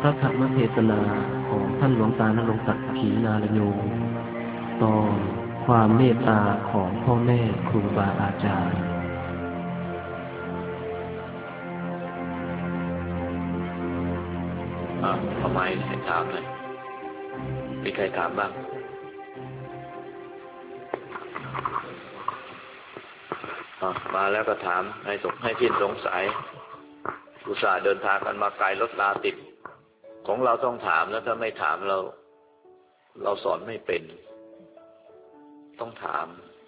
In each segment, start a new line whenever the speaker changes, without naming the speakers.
ระธรรมเทศนาของท่านหลวงตานรงค์ศักดิ์ขีณาลโยตอนความเมตตาของพ่อแม่ครูบาอาจารย์
ทำไมให้ถามเลยมีใครถามบ้างมาแล้วก็ถามให้สิ้นสงสัยอุตส่าห์เดินทางกันมาไกลรถลาติดของเราต้องถามแล้วถ้าไม่ถามเราสอนไม่เป็นต้องถาม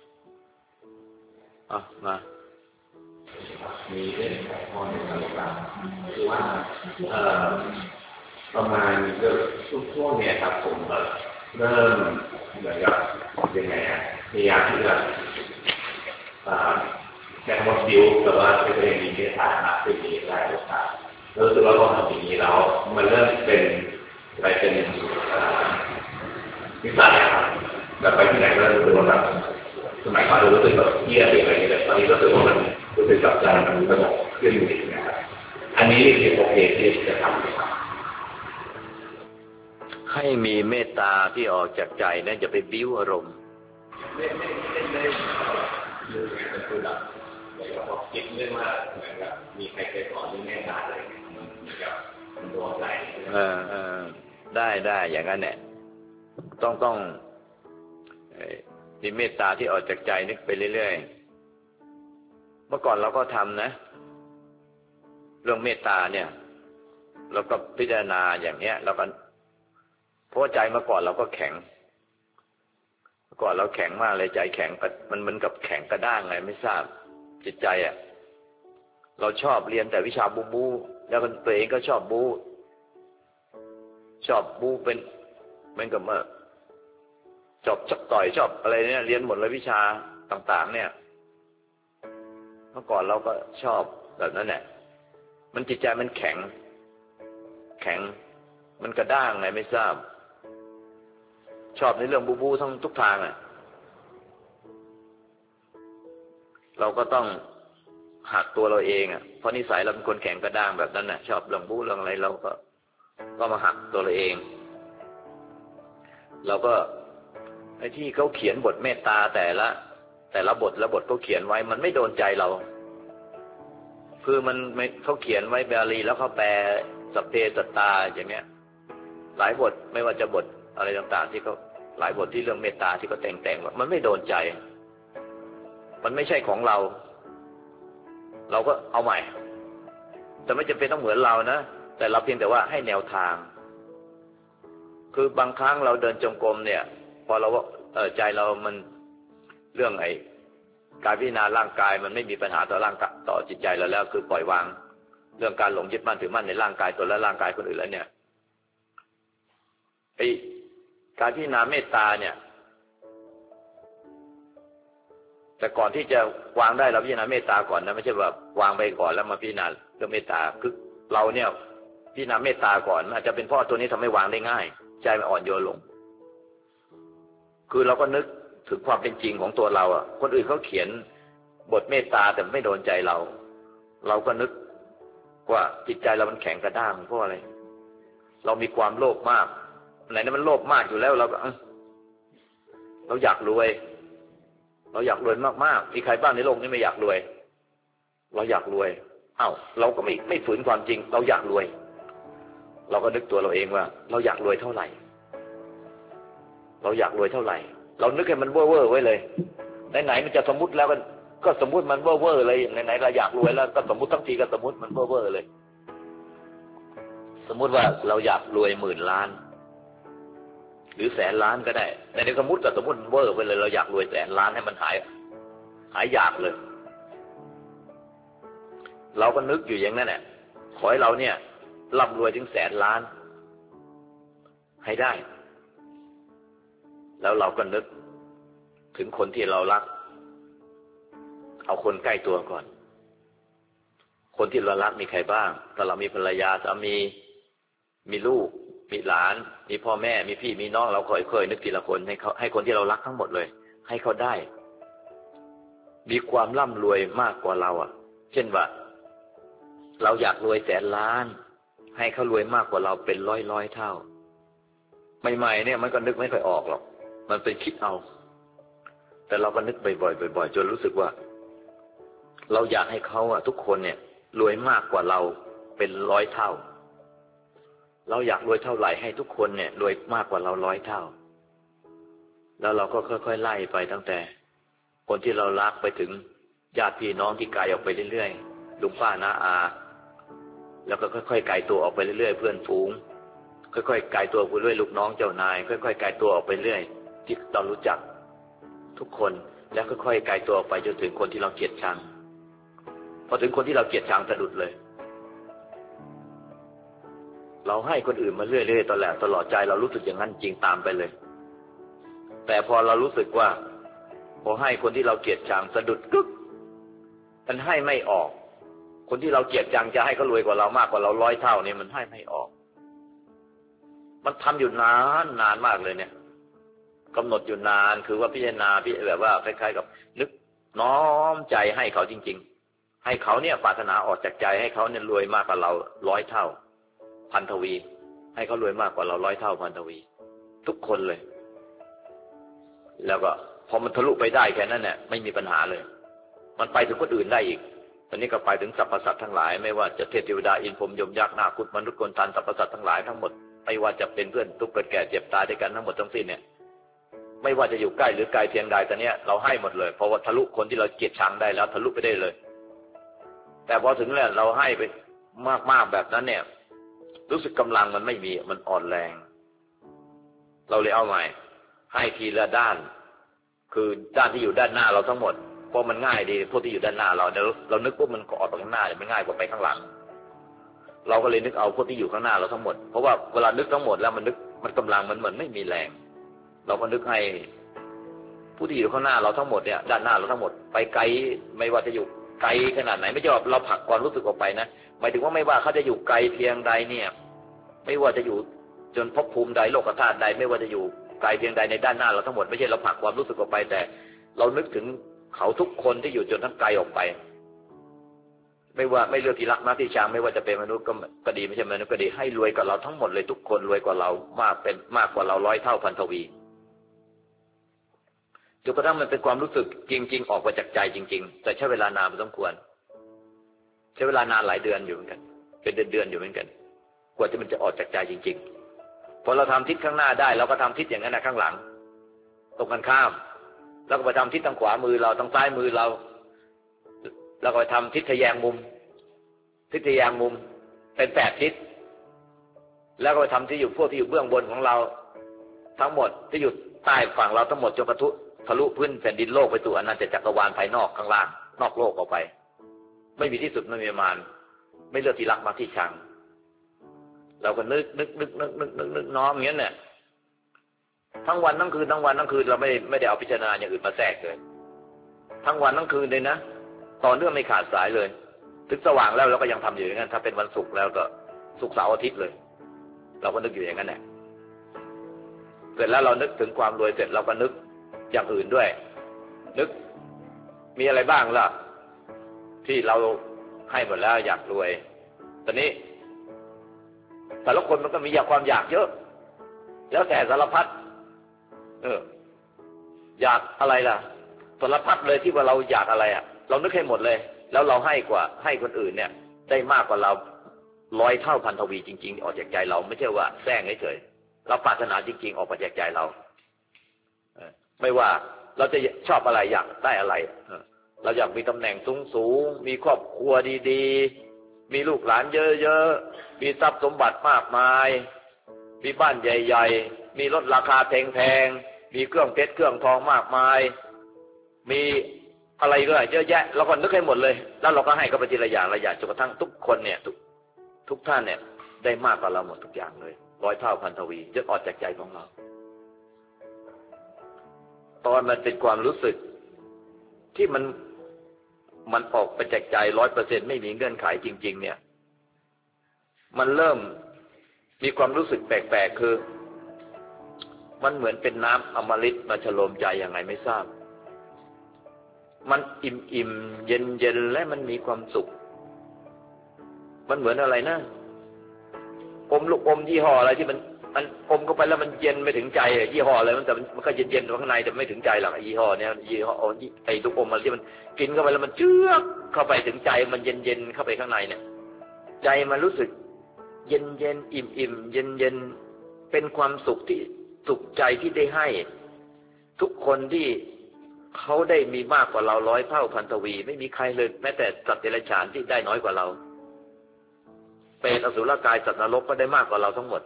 มา
มีเรื่องของพ่อในตลาดคือว่าประมาณเกือบช่วงเนี่ยครับผมเริ่มเหมือนกับยังไงพยายามที่จะแค่หมดดิวแต่ว่าเป็นเรื่องมีเนื้อหามากขึ้นมีหลายโอกาสรู้สึกว่าพอทำอย่างนี้แล้วมันเริ่มเป็นอะไรเป็นนิสัยครับแบบไปที่ไหนก็รู้สึกว่าแบบสมัยก่อนรู้สึกแบบเยี่ยมอะไรอย่างเงี้ยตอนนี้รู้สึกว่ามันรู้สึกกับใจมันสงบขึ้นอยู่นะครับอันนี้เป็นโอเคที่จะทำครับ
ให้มีเมตตาที่ออกจากใจนะอย่าไปบิ้วอารมณ์
ไม่คือแบบบอกคิดเรื่องว่าเหมือนกับมีใครเคยสอนเรื่องเมตตาอะไรเหมือนกับมันโดนใจ
ได้อย่างนั้นแหละต้องมีเมตตาที่ออกจากใจนึกไปเรื่อยๆเมื่อก่อนเราก็ทำนะเรื่องเมตตาเนี่ยเราก็พิจารณาอย่างเนี้ยเราก็เพราะใจเมื่อก่อนเราก็แข็งเมื่อก่อนเราแข็งมากเลยใจแข็งมันเหมือนกับแข็งกระด้างไงไม่ทราบจิตใจเราชอบเรียนแต่วิชาบูแล้วตัวเองก็ชอบบูเป็นกับว่าชอบต่อยชอบอะไรเนี่ยเรียนหมดเลยวิชาต่างๆเนี่ยเมื่อก่อนเราก็ชอบแบบนั้นแหละมันจิตใจมันแข็งมันกระด้างไงไม่ทราบชอบในเรื่องบูทั้งทุกทางเราก็ต้องหักตัวเราเองเพราะนิสัยเราเป็นคนแข็งกระด้างแบบนั้นชอบเรื่องบูเรื่องอะไรเราก็มาหักตัวเราเองเราก็ไอ้ที่เขาเขียนบทเมตตาแต่ละบทเขาเขียนไว้มันไม่โดนใจเราคือมันเขาเขียนไว้บาลีแล้วเขาแปลสัพเพสัตตาอย่างเนี้ยหลายบทไม่ว่าจะบทอะไรต่างๆที่เขาหลายบทที่เรื่องเมตตาที่เขาแต่งมันไม่โดนใจมันไม่ใช่ของเราก็เอาใหม่แต่ไม่จำเป็นต้องเหมือนเรานะแต่เราเพียงแต่ว่าให้แนวทางคือบางครั้งเราเดินจงกรมเนี่ยพอเราว่าใจเรามันเรื่องการพิจารณาร่างกายมันไม่มีปัญหาต่อร่างกายต่อจิตใจเราแล้วคือปล่อยวางเรื่องการหลงยึดมั่นถือมั่นในร่างกายตัวและร่างกายคนอื่นแล้วเนี่ยการพิจารณาเมตตาเนี่ยแต่ก่อนที่จะวางได้เราพิจารณาเมตตาก่อนนะไม่ใช่ว่าวางไปก่อนแล้วมาพิจารณาเรื่องเมตตาคือเราเนี่ยพิจารณาเมตตาก่อนอาจจะเป็นเพราะตัวนี้ทำให้วางได้ง่ายใจมันอ่อนโยนลงคือเราก็นึกถึงความเป็นจริงของตัวเราคนอื่นเขาเขียนบทเมตตาแต่ไม่โดนใจเราก็นึกว่าจิตใจเรามันแข็งกระด้างเพราะอะไรเรามีความโลภมากไหนนั้นมันโลภมากอยู่แล้วเราก็เราอยากรวยมากๆมีใครบ้างในโลกนี้ไม่อยากรวยเราอยากรวยเราก็ไม่ฝืนความจริงเราอยากรวยเราก็นึกตัวเราเองว่าเราอยากรวยเท่าไหร่เรานึกให้มันเว่อร์ไว้เลยไหนมันจะสมมุติแล้วก็สมมุติมันเว่อร์เลยไหนเราอยากรวยแล้วก็สมมุติทั้งทีก็สมมุติมันเว่อร์เลยสมมุติว่าเราอยากรวย10,000 ล้านหรือ100,000 ล้านก็ได้ในสมมุติกับสมมุติเวอร์ไปเลยเราอยากรวย100,000 ล้านให้มันหายอยากเลยเราก็นึกอยู่อย่างนั้นแหละขอให้เราเนี่ยร่ำรวยถึง100,000 ล้านให้ได้แล้วเราก็นึกถึงคนที่เรารักเอาคนใกล้ตัวก่อนคนที่เรารักมีใครบ้างถ้าเรามีภรรยาสามีมีลูกมีหลานมีพ่อแม่มีพี่มีน้องเราค่อยๆนึกทีละคนให้คนที่เรารักทั้งหมดเลยให้เขาได้มีความร่ำรวยมากกว่าเราเช่นว่าเราอยากรวย100,000 ล้านให้เขารวยมากกว่าเราเป็นร้อยเท่าใหม่ๆเนี่ยมันก็นึกไม่ค่อยออกหรอกมันเป็นคิดเอาแต่เราก็นึกบ่อยๆจนรู้สึกว่าเราอยากให้เขาทุกคนเนี่ยรวยมากกว่าเราเป็น100 เท่าเราอยากรวยเท่าไหร่ให้ทุกคนเนี่ยรวยมากกว่าเรา100 เท่าแล้วเราก็ค่อยๆไล่ไปตั้งแต่คนที่เรารักไปถึงญาติพี่น้องที่ไกลออกไปเรื่อยๆลุงป้าน้าอาแล้วก็ค่อยๆไกลตัวออกไปเรื่อยๆเพื่อนฝูงค่อยๆไกลตัวไปเรื่อยลูกน้องเจ้านายค่อยๆไกลตัวออกไปเรื่อยที่เรารู้จักทุกคนแล้วค่อยๆไกลตัวออกไปจนถึงคนที่เราเกลียดชังพอถึงคนที่เราเกลียดชังสะดุดเลยเราให้คนอื่นมาเรื่อยๆตลอดใจเรารู้สึกอย่างนั้นจริงตามไปเลยแต่พอเรารู้สึกว่าพอให้คนที่เราเกลียดชังสะดุดกึกมันให้ไม่ออกคนที่เราเกลียดชังจะให้เขารวยกว่าเรามากกว่าเรา100 เท่าเนี่ยมันให้ไม่ออกมันทำอยู่นานมากเลยเนี่ยกำหนดอยู่นานคือว่าพิจารณาแบบว่าคล้ายๆกับนึกน้อมใจให้เขาจริงๆให้เขาเนี่ยปรารถนาออกจากใจให้เขาเนี่ยรวยมากกว่าเรา100 เท่าพันทวีให้เขารวยมากกว่าเรา100 เท่าพันทวีทุกคนเลยแล้วก็พอมันทะลุไปได้แค่นั้นเนี่ยไม่มีปัญหาเลยมันไปถึงคนอื่นได้อีกตอนนี้ก็ไปถึงสรรพสัตว์ทั้งหลายไม่ว่าจะเทพเทวดาอินทร์พรหมยมยักษ์นาคมนุษย์คนทันสรรพสัตว์ทั้งหลายทั้งหมดไม่ว่าจะเป็นเพื่อนทุกข์เกิดแก่เจ็บตายด้วยกันทั้งหมดทั้งสิ้นเนี่ยไม่ว่าจะอยู่ใกล้หรือไกลเพียงใดตอนนี้เราให้หมดเลยเพราะว่าทะลุคนที่เราเกลียดชังได้แล้วทะลุไปได้เลยแต่พอถึงแล้วเราให้ไปมากๆแบบนั้นเนี่ยรู้สึกกำลังมันไม่มีมันอ่อนแรงเราเลยเอาใหม่ให้ทีละด้านคือด้านที่อยู่ด้านหน้าเราทั้งหมดเพราะมันง่ายดีพวกที่อยู่ด้านหน้าเรานึกว่ามันก็ออกไปข้างหน้าเนี่ยมันง่ายกว่าไปข้างหลังเราก็เลยนึกเอาพวกที่อยู่ข้างหน้าเราทั้งหมดเพราะว่าเวลานึกทั้งหมดแล้วมันกำลังมันเหมือนไม่มีแรงเราก็นึกให้ผู้ที่อยู่ข้างหน้าเราทั้งหมดเนี่ยด้านหน้าเราทั้งหมดไปไกลไม่ว่าจะอยู่ไกลขนาดไหนไม่ใช่ว่าเราผลักความรู้สึกออกไปนะหมายถึงว่าไม่ว่าเขาจะอยู่ไกลเพียงใดเนี่ยไม่ว่าจะอยู่จนภพภูมิใดโลกธาตุใดไม่ว่าจะอยู่ไกลเพียงใดในด้านหน้าเราทั้งหมดไม่ใช่เราผลักความรู้สึกออกไปแต่เรานึกถึงเขาทุกคนที่อยู่จนทั้งไกลออกไปไม่ว่าไม่เลือกที่รักมากที่ชังไม่ว่าจะเป็นมนุษย์ก็ดีไม่ใช่มนุษย์ก็ดีให้รวยกว่าเราทั้งหมดเลยทุกคนรวยกว่าเรามากกว่าเรา100 เท่าพันทวีจนกระทั่งมันเป็นความรู้สึกจริงๆออกมาจากใจจริงๆแต่ใช้เวลานานพอสมควรใช้เวลานานหลายเดือนอยู่เหมือนกันเป็นเดือนอยู่เหมือนกันกว่ามันจะออกจากใจจริงๆพอเราทำทิศข้างหน้าได้เราก็ทำทิศอย่างนั้นนะข้างหลังตรงกันข้ามแล้วก็ไปทำทิศทางขวามือเราทางซ้ายมือเราแล้วก็ไปทำทิศทะแยงมุมเป็น8 ทิศแล้วก็ไปทำที่อยู่พวกที่อยู่เบื้องบนของเราทั้งหมดที่อยู่ใต้ฝั่งเราทั้งหมดจนทะลุพื้นแผ่นดินโลกไปสู่อนันตจักรวาลภายนอกข้างล่างนอกโลกออกไปไม่มีที่สุดไม่มีประมาณไม่เลือกที่รักมากที่ชังเราก็นึกน้อมอย่างนี้เนี่ยทั้งวันทั้งคืนเราไม่ได้เอาพิจารณาอย่างอื่นมาแทรกเลยทั้งวันทั้งคืนเลยนะต่อเนื่องไม่ขาดสายเลยถึงสว่างแล้วเราก็ยังทำอยู่อย่างนั้นถ้าเป็นวันศุกร์แล้วก็ศุกร์เสาร์อาทิตย์เลยเราก็นึกอยู่อย่างนั้นแหละเสร็จแล้วเรานึกถึงความรวยเสร็จเราก็นึกอย่างอื่นด้วยนึกมีอะไรบ้างล่ะที่เราให้หมดแล้วอยากรวยตอนนี้แต่ละคนมันก็มีความอยากเยอะแล้วแต่สารพัดอยากอะไรล่ะสารพัดเลยที่ว่าเราอยากอะไรเรานึกให้หมดเลยแล้วเราให้คนอื่นเนี่ยได้มากกว่าเรา100 เท่าพันทวีจริงๆออกจากใจเราไม่ใช่ว่าแซงเฉยๆเราปรารถนาจริงๆออกมาจากใจเราไม่ว่าเราจะชอบอะไรอยากได้อะไรเราอยากมีตำแหน่งสูงๆมีครอบครัวดีๆมีลูกหลานเยอะๆมีทรัพย์สมบัติมากมายมีบ้านใหญ่ๆมีรถราคาแพงๆมีเครื่องเพชรเครื่องทองมากมายมีอะไรด้วยเยอะแยะเราก็นึกให้หมดเลยแล้วเราก็ให้เขาไปทีละอย่างจนกระทั่งทุกคนเนี่ยทุกท่านเนี่ยได้มากกว่าเราหมดทุกอย่างเลย100 เท่าพันทวีจนออกจากใจของเราตอนมันเป็นความรู้สึกที่มันออกไปจากใจ 100% ไม่มีเงื่อนไขจริงๆเนี่ยมันเริ่มมีความรู้สึกแปลกๆคือมันเหมือนเป็นน้ำอมฤตมาฉโลมใจอย่างไรไม่ทราบมันอิ่มเย็นและมันมีความสุขมันเหมือนอะไรนะลูกอมยี่ห้ออะไรที่มันอมเข้าไปแล้วมันเย็นไม่ถึงใจยี่ห้ออะไรแต่มันก็เย็นๆข้างในแต่ไม่ถึงใจหรอกยี่ห้อเนี้ยยี่ห้อไอ้ลูกอมอะไรที่มันกินเข้าไปแล้วมันเจือกเข้าไปถึงใจมันเย็นๆเข้าไปข้างในเนี่ยใจมันรู้สึกเย็นๆอิ่มๆเย็นๆเป็นความสุขที่สุขใจที่ได้ให้ทุกคนที่เขาได้มีมากกว่าเรา100 เท่าพันทวีไม่มีใครเลยแม้แต่สัตว์เดรัจฉานที่ได้น้อยกว่าเราเปรตอสุรกายสัตว์นรกก็ได้มากกว่าเราทั้งหมด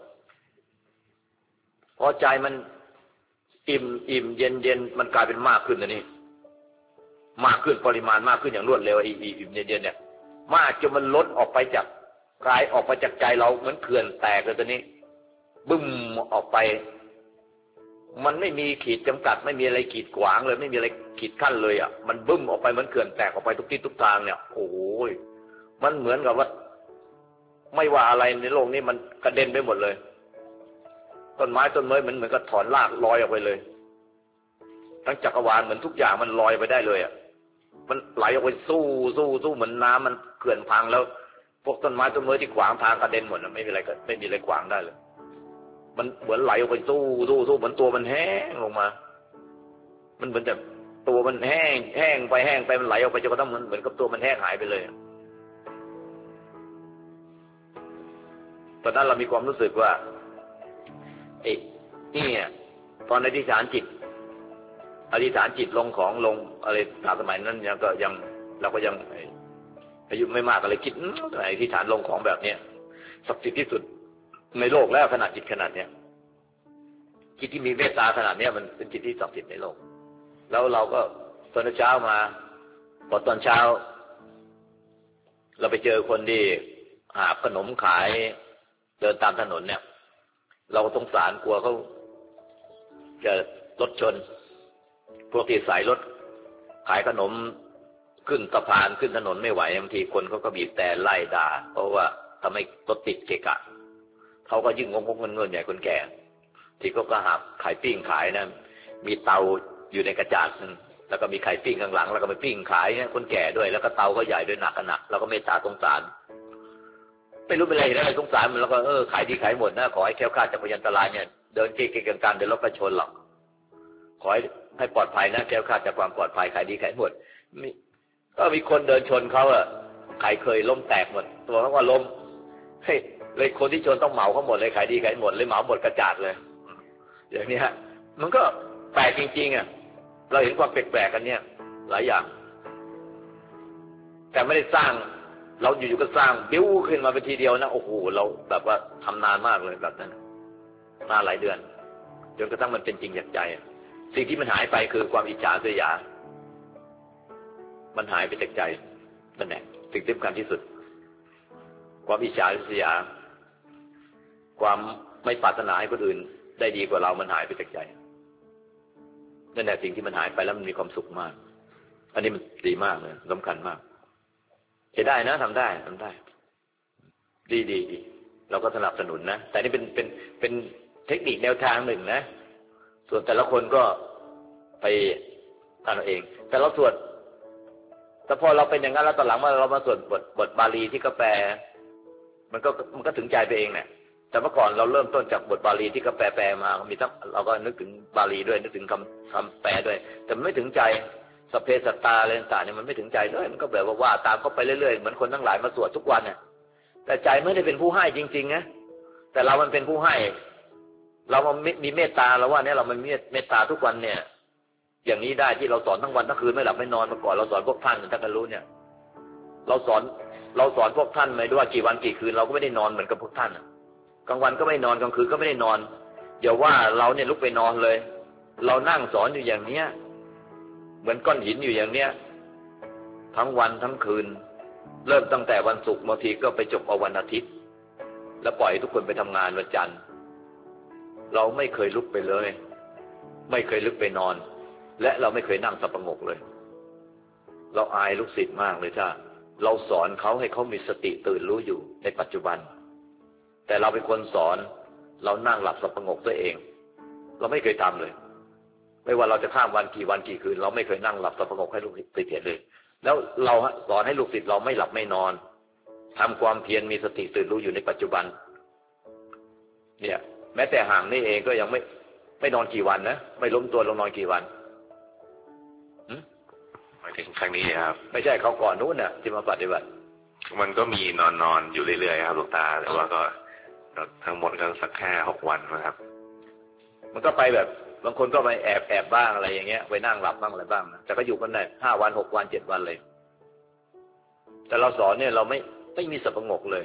พอใจมันอิ่มเย็นมันกลายเป็นมากขึ้นนะนี่มากขึ้นปริมาณมากขึ้นอย่างรวดเร็วอิ่มเย็นเนี่ยมากจนมันล้นออกไปจากกายออกไปจากใจเราเหมือนเขื่อนแตกเลยตอนนี้บึ้มออกไปมันไม่มีขีดจำกัดไม่มีอะไรขีดขวางเลยไม่มีอะไรขีดขั้นเลยอ่ะมันบึ้มออกไปเหมือนเขื่อนแตกออกไปทุกทิศทุกทางเนี่ยโอ้ยมันเหมือนกับว่าไม่ว่าอะไรในโลกนี้มันกระเด็นไปหมดเลยต้นไม้ต้นไม้เหมือนกับถอนรากลอยออกไปเลยทั้งจักรวาลเหมือนทุกอย่างมันลอยไปได้เลยอ่ะมันไหลออกไปสู้เหมือนน้ำมันเขื่อนพังแล้วพวกต้นไม้ต้นไม้ที่ขวางทางกระเด็นหมดไม่มีอะไรขวางได้เลยมันเหมือนไหลออกไปสู้เหมือนตัวมันแห้งลงมามันเหมือนแต่ตัวมันแห้งไปมันไหลออกไปจนกระทั่งเหมือนกับตัวมันแห้งหายไปเลยตอนนั้นเรามีความรู้สึกว่านี่ตอนอธิษฐานจิตลงของลงอะไรสมัยนั้นเราก็ยังอายุไม่มากอะไรคิดอธิษฐานลงของแบบเนี้ยศักดิ์สิทธิ์ที่สุดในโลกแล้วขนาดจิตขนาดเนี้ยจิตที่มีเมตตาขนาดเนี้ยมันเป็นจิตที่ศักดิ์สิทธิ์ในโลกแล้วเราก็ตอนเช้ามาพอตอนเช้าเราไปเจอคนที่หาขนมขายเดินตามถนนเนี่ยเราสงสารกลัวเขาจะรถชนพวกที่สายรถขายขนมขึ้นสะพานขึ้นถนนไม่ไหวบางทีคนเขาก็บีบแต่ไล่ด่าเพราะว่าทำให้รถติดเกะกะเขาก็ยิ่งงงเงินใหญ่คนแก่ที่เขาก็หาขายปิ้งขายนะมีเตาอยู่ในกระจาดแล้วก็มีไข่ปิ้งข้างหลังแล้วก็ไปปิ้งขายคนแก่ด้วยแล้วก็เตาก็ใหญ่ด้วยหนักแล้วก็เมตตาสงสารไม่รู้เป็นอะไรนะสงสารมันแล้วก็ขายดีขายหมดนะขอให้แคล้วคลาดจากพยันตรายเนี่ยเดินเก่งๆกันเดินรถกระชนหรอกขอให้ปลอดภัยนะแคล้วคลาดจากความปลอดภัยขายดีขายหมดก็มีคนเดินชนเขาใครเคยล้มแตกหมดตัวเขาก็ล้มเลยคนที่ชนต้องเหมาเขาหมดเลยขายดีขายหมดเลยเหมาหมดกระจาดเลยอย่างนี้ฮะมันก็แปลกจริงๆเราเห็นความแปลกๆกันเนี่ยหลายอย่างแต่ไม่ได้สร้างเราอยู่ๆก็สร้างบิ้วขึ้นมาเป็นทีเดียวนะโอ้โหเราแบบว่าทำนานมากเลยแบบนั้นนานหลายเดือนจนกระทั่งมันเป็นจริงจากใจสิ่งที่มันหายไปคือความอิจฉาริษยามันหายไปจากใจนั่นแหละสิ่งที่สำคัญที่สุดความอิจฉาริษยาความไม่ปรารถนาให้คนอื่นได้ดีกว่าเรามันหายไปจากใจนั่นแหละสิ่งที่มันหายไปแล้วมันมีความสุขมากอันนี้มันดีมากเลยสำคัญมากจะได้นะทำได้ดีเราก็สนับสนุนนะแต่นี่เป็นเทคนิคแนวทางหนึ่งนะส่วนแต่ละคนก็ไปทำเอาเองแต่เราสวดแต่พอเราเป็นอย่างนั้นแล้วตอนหลังมาเรามาสวดบทบาลีที่ก็แปลมันก็ถึงใจไปเองเนี่ยแต่เมื่อก่อนเราเริ่มต้นจากบทบาลีที่ก็แปลมามีทั้งเราก็นึกถึงบาลีด้วยนึกถึงคำแปลด้วยแต่ไม่ถึงใจสเพสัตตาอะไรต่างๆเนี่ยมันไม่ถึงใจเลยมันก็แบบว่าตามเขาไปเรื่อยๆเหมือนคนทั้งหลายมาสวดทุกวันเนี่ยแต่ใจไม่ได้เป็นผู้ให้จริงๆนะแต่เรามันเป็นผู้ให้เรามันมีเมตตาเราว่าเนี่ยเรามันมีเมตตาทุกวันเนี่ยอย่างนี้ได้ที่เราสอนทั้งวันทั้งคืนไม่หลับไม่นอนมาก่อนเราสอนพวกท่านท่านก็รู้เนี่ยเราสอนพวกท่านไม่รู้ว่ากี่วันกี่คืนเราก็ไม่ได้นอนเหมือนกับพวกท่านกลางวันก็ไม่นอนกลางคืนก็ไม่ได้นอนอย่าว่าเราเนี่ยลุกไปนอนเลยเรานั่งสอนอยู่อย่างเนี้ยเหมือนก้อนหินอยู่อย่างเนี้ยทั้งวันทั้งคืนเริ่มตั้งแต่วันศุกร์บางทีก็ไปจบเอาวันอาทิตย์แล้วปล่อยทุกคนไปทำงานวันจันทร์เราไม่เคยลุกไปเลยไม่เคยลุกไปนอนและเราไม่เคยนั่งสับประงกเลยเราอายลูกศิษย์มากเลยถ้าเราสอนเขาให้เขามีสติตื่นรู้อยู่ในปัจจุบันแต่เราเป็นคนสอนเรานั่งหลับสับประงกตัวเองเราไม่เคยทำเลยไม่ว่าเราจะข้ามวันกี่คืนเราไม่เคยนั่งหลับสับประงกให้ลูกศิษย์เห็นเลยแล้วเราสอนให้ลูกศิษย์เราไม่หลับไม่นอนทำความเพียรมีสติตื่นรู้อยู่ในปัจจุบันเนี่ยแม้แต่ห่างนี่เองก็ยังไม่นอนกี่วันนะไม่ล้มตัวลงนอนกี่วัน
หมายถึงครั้งนี้ครับ
ไม่ใช่เขาก่อนนู้นน่ะที่มาปฏิบัติ
มันก็มีนอนอยู่เรื่อยๆครับหลวงตาแต่ว่าก็ทั้งหมดก็สักแค่6 วันนะครับ
มันก็ไปแบบบางคนก็ไปแอบบ้างอะไรอย่างเงี้ยไปนั่งหลับบ้างอะไรบ้างนะแต่ก็อยู่กันได้5 วัน6 วัน7 วันเลยแต่เราสอนเนี่ยเราไม่มีสับประงกเลย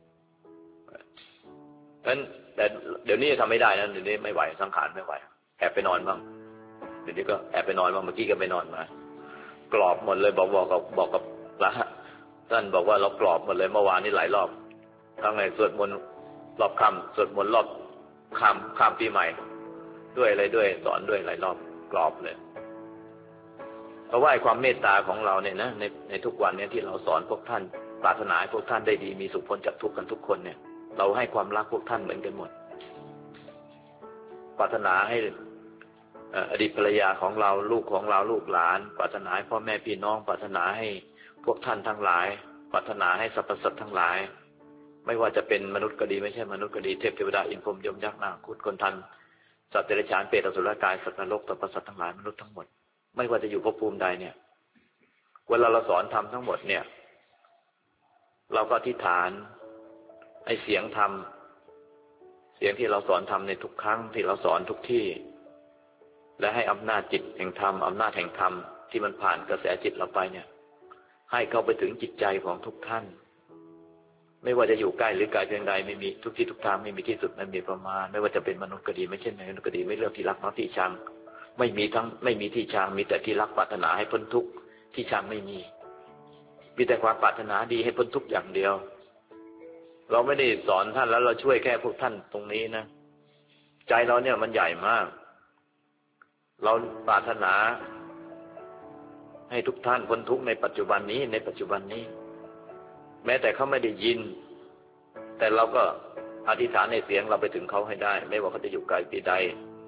งั้นแต่เดี๋ยวนี้ทำไม่ได้นะเดี๋ยวนี้ไม่ไหวสังขารไม่ไหวแอบไปนอนบ้างเดี๋ยวนี้ก็แอบไปนอนบ้างเมื่อกี้ก็ไปนอนมากรอบหมดเลยบอกกับพระท่านบอกว่าเรากรอบหมดเลยเมื่อวานนี้หลายรอบทั้งในสวดมนต์รอบค่ำสวดมนต์รอบค่ำปีใหม่ด้วยอะไรด้วยสอนด้วยหลายรอบกรอบเลยเพราะว่าความเมตตาของเราเนี่ยนะในทุกวันเนี่ยที่เราสอนพวกท่านปรารถนาให้พวกท่านได้ดีมีสุขพ้นจากทุกข์กันทุกคนเนี่ยเราให้ความรักพวกท่านเหมือนกันหมดปรารถนาให้อดีตภรรยาของเราลูกของเราลูกหลานปรารถนาให้พ่อแม่พี่น้องปรารถนาให้พวกท่านทั้งหลายปรารถนาให้สรรพสัตว์ทั้งหลายไม่ว่าจะเป็นมนุษย์ก็ดีไม่ใช่มนุษย์ก็ดีเทพเทวดาอินพรหมยมยักษ์นาคคนทันสัตว์เดรัจฉานเปรตอสุรกายสัตว์นรกสรรพสัตว์ทั้งหลายมนุษย์ทั้งหมดไม่ว่าจะอยู่ภพภูมิใดเนี่ยเวลาเราสอนธรรมทั้งหมดเนี่ยเราก็อธิษฐานให้เสียงธรรมเสียงที่เราสอนธรรมในทุกครั้งที่เราสอนทุกที่และให้อำนาจจิตแห่งธรรมอำนาจแห่งธรรมที่มันผ่านกระแสจิตเราไปเนี่ยให้เข้าไปถึงจิตใจของทุกท่านไม่ว่าจะอยู่ใกล้หรือไกลเพียงใดไม่มีทุกที่ทุกทางไม่มีที่สุดไม่มีประมาณไม่ว่าจะเป็นมนุษย์ก็ดีไม่ใช่มนุษย์ก็ดีไม่เลือกที่รักน้องที่ชังไม่มีที่ชังมีแต่ที่รักปรารถนาให้พ้นทุกข์ที่ชังไม่มีแต่ความปรารถนาดีให้พ้นทุกข์อย่างเดียวเราไม่ได้สอนท่านแล้วเราช่วยแค่พวกท่านตรงนี้นะใจเราเนี่ยมันใหญ่มากเราปรารถนาให้ทุกท่านพ้นทุกข์ในปัจจุบันนี้แม้แต่เขาไม่ได้ยินแต่เราก็อธิษฐานในเสียงเราไปถึงเขาให้ได้ไม่ว่าเขาจะอยู่ไกลที่ใด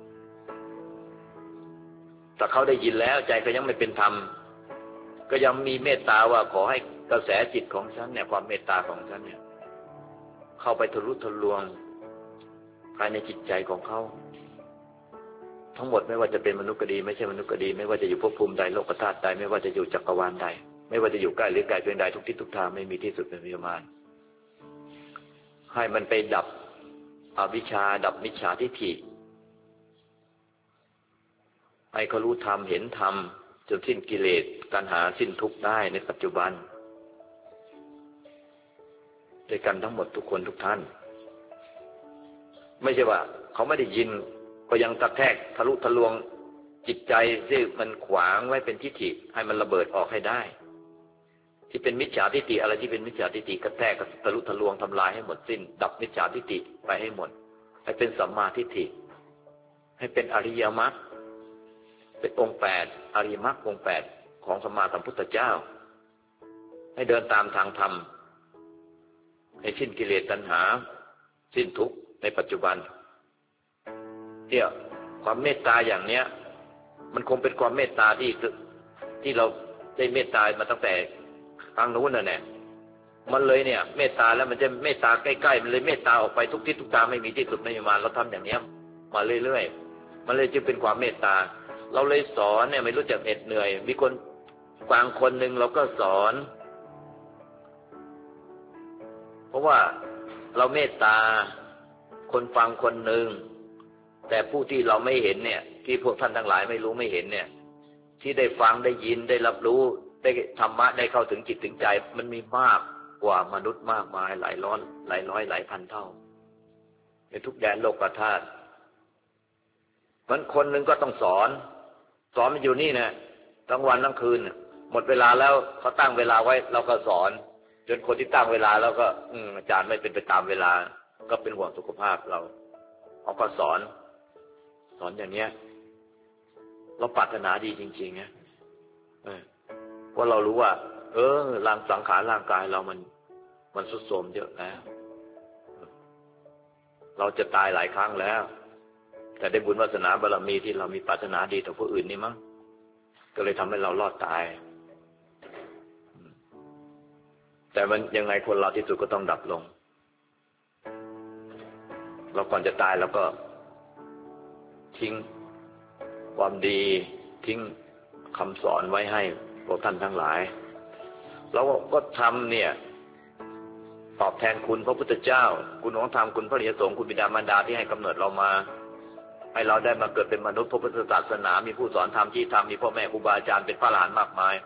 แต่เขาได้ยินแล้วใจเขายังไม่เป็นธรรมก็ยังมีเมตตาว่าขอให้กระแสจิตของฉันเนี่ยความเมตตาของฉันเนี่ยเข้าไปทะลุทะลวงภายในจิตใจของเขาทั้งหมดไม่ว่าจะเป็นมนุษย์ก็ดีไม่ใช่มนุษย์ก็ดีไม่ว่าจะอยู่ภพภูมิใดโลกธาตุใดไม่ว่าจะอยู่จักรวาลใดไม่ว่าจะอยู่ใกล้หรือไกลเพียงใดทุกทิศทุกทางไม่มีที่สุดไม่มีประมาณให้มันไปดับอวิชชาดับมิจฉาทิฏฐิให้เขารู้ธรรมเห็นธรรมจนสิ้นกิเลสตัณหาสิ้นทุกข์ได้ในปัจจุบันด้วยกันทั้งหมดทุกคนทุกท่านไม่ใช่ว่าเขาไม่ได้ยินก็ยังกระแทกทะลุทะลวงจิตใจที่มันขวางไว้เป็นทิฏฐิให้มันระเบิดออกให้ได้ที่เป็นมิจฉาทิฏฐิอะไรที่เป็นมิจฉาทิฏฐิกระแทกทะลุทะลวงทำลายให้หมดสิ้นดับมิจฉาทิฏฐิไปให้หมดให้เป็นสัมมาทิฏฐิให้เป็นอริยมรรคเป็นองค์8อริยมรรคองค์8ของสัมมาสัมพุทธเจ้าให้เดินตามทางธรรมให้สิ้นกิเลสตัณหาสิ้นทุกข์ในปัจจุบันเนี่ยความเมตตาอย่างเนี้ยมันคงเป็นความเมตตาที่เราได้เมตตามาตั้งแต่ครั้งนู้นน่ะแน่มันเลยเนี่ยเมตตาแล้วมันจะเมตตาใกล้ๆมันเลยเมตตาออกไปทุกทิศทุกทางไม่มีที่สุดไม่มีประมาณเราทำอย่างเนี้ยมาเรื่อยๆมันเลยจึงเป็นความเมตตาเราเลยสอนเนี่ยไม่รู้จักเหน็ดเหนื่อยมีคนฟังคนหนึ่งเราก็สอนเพราะว่าเราเมตตาคนฟังคนหนึ่งแต่ผู้ที่เราไม่เห็นเนี่ยที่พวกท่านทั้งหลายไม่รู้ไม่เห็นเนี่ยที่ได้ฟังได้ยินได้รับรู้ได้ธรรมะได้เข้าถึงจิตถึงใจมันมีมากกว่ามนุษย์มากมายหลายร้อยหลายพันเท่าในทุกแดนโลกธาตุมันคนหนึ่งก็ต้องสอนมันอยู่นี่นะทั้งวันทั้งคืนหมดเวลาแล้วเขาตั้งเวลาไว้เราก็สอนจนคนที่ตั้งเวลาแล้วก็อาจารย์ไม่เป็นไปตามเวลาก็เป็นห่วงสุขภาพเราก็สอนอย่างเนี้ยเราปรารถนาดีจริงๆนะว่าเรารู้ว่าร่างสังขารร่างกายเรามันทรุดโทรมเยอะแล้วเราจะตายหลายครั้งแล้วแต่ได้บุญวาสนาบารมีที่เรามีปรารถนาดีต่อผู้อื่นนี่มั้งก็เลยทำให้เรารอดตายแต่มันยังไงคนเราที่สุดก็ต้องดับลงเราก่อนจะตายเราก็ทิ้งความดีทิ้งคำสอนไว้ให้พวกท่านทั้งหลายเราก็ทำเนี่ยตอบแทนคุณพระพุทธเจ้าคุณของธรรมคุณพระอริยสงฆ์คุณบิดามารดาที่ให้กำเนิดเรามาให้เราได้มาเกิดเป็นมนุษย์พระพุทธศาสนามีผู้สอนธรรมที่ธรรมมีพ่อแม่ครูบาอาจารย์เป็นพระอรหันต์มากมาย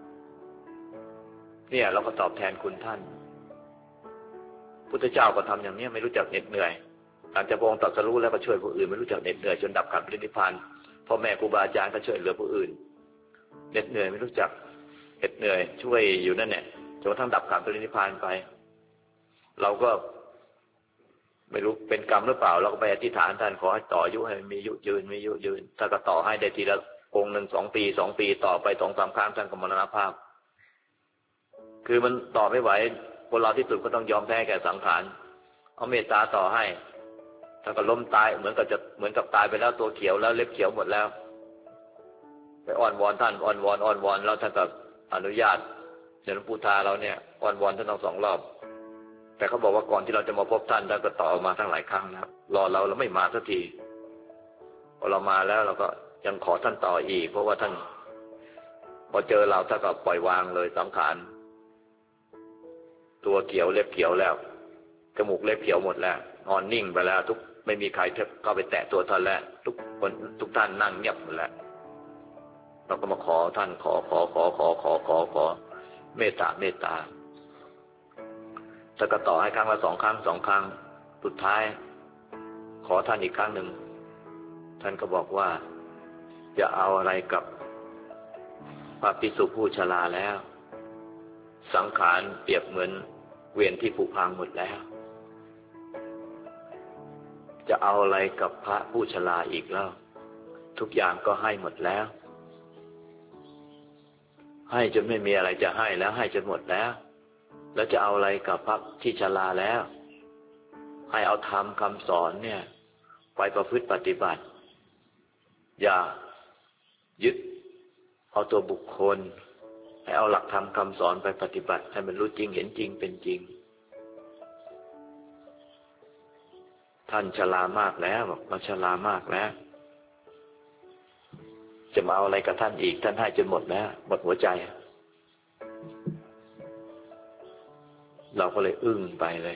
เนี่ยเราก็ตอบแทนคุณท่านพุทธเจ้าก็ทำอย่างนี้ไม่รู้จักเหน็ดเหนื่อยหลังจากพระองค์ตรัสรู้แล้วก็ช่วยผู้อื่นไม่รู้จักเหน็ดเหนื่อยจนดับขันธ์ปรินิพพานพ่อแม่ครูบาอาจารย์ก็ช่วยเหลือผู้อื่นเหน็ดเหนื่อยไม่รู้จักเหน็ดเหนื่อยช่วยอยู่นั่นแหละจนกระทั่งดับขันธ์ปรินิพพานไปเราก็ไม่รู้เป็นกรรมหรือเปล่าเราก็ไปอธิษฐานท่านขอให้ต่ออายุให้มีอายุยืนมีอายุยืนถ้าก็ต่อให้ได้ทีละองค์หนึ่ง2 ปีต่อไป2-3 ครั้งท่านก็มรณภาพคือมันต่อไม่ไหวคนเราที่สุดก็ต้องยอมแพ้แก่สังขารเอาเมตตาต่อให้ท่านก็ล้มตายเหมือนกับตายไปแล้วตัวเขียวแล้วเล็บเขียวหมดแล้วไปอ้อนวอนท่านอ้อนวอนแล้วท่านก็อนุญาตเดี๋ยวหลวงปู่ทาเราเนี่ยอ้อนวอนท่านต้อง2 รอบแต่เขาบอกว่าก่อนที่เราจะมาพบท่านท่านก็ต่อมาทั้งหลายครั้งนะครับรอเราไม่มาสักทีพอเรามาแล้วเราก็ยังขอท่านต่ออีกเพราะว่าท่านพอเจอเราท่านก็ปล่อยวางเลยสังขารตัวเขียวเล็บเขียวแล้วจมูกเล็บเขียวหมดแล้วนอนนิ่งไปแล้วทุกไม่มีใครเข้าไปแตะตัวท่านแล้วทุกคนทุกท่านนั่งเงียบหมดแล้วเราก็มาขอท่านขอเมตตาแล้วก็ต่อให้ครั้งละ2 ครั้งสุดท้ายขอท่านอีกครั้งหนึ่งท่านก็บอกว่าจะเอาอะไรกับพระภิกษุผู้ชราแล้วสังขารเปรียบเหมือนเกวียนที่ผุพังหมดแล้วจะเอาอะไรกับพระผู้ชราอีกแล้วทุกอย่างก็ให้หมดแล้วให้จนไม่มีอะไรจะให้แล้วให้จนหมดแล้วจะเอาอะไรกับพระที่ชราแล้วให้เอาธรรมคำสอนเนี่ยไปประพฤติปฏิบัติอย่ายึดเอาตัวบุคคลให้เอาหลักธรรมคำสอนไปปฏิบัติให้มันรู้จริงเห็นจริงเป็นจริงท่านชรามากแล้วบอกเราชรามากแล้วจะมาเอาอะไรกับท่านอีกท่านให้จนหมดแล้วหมดหัวใจเราก็เลยอึ้งไปเลย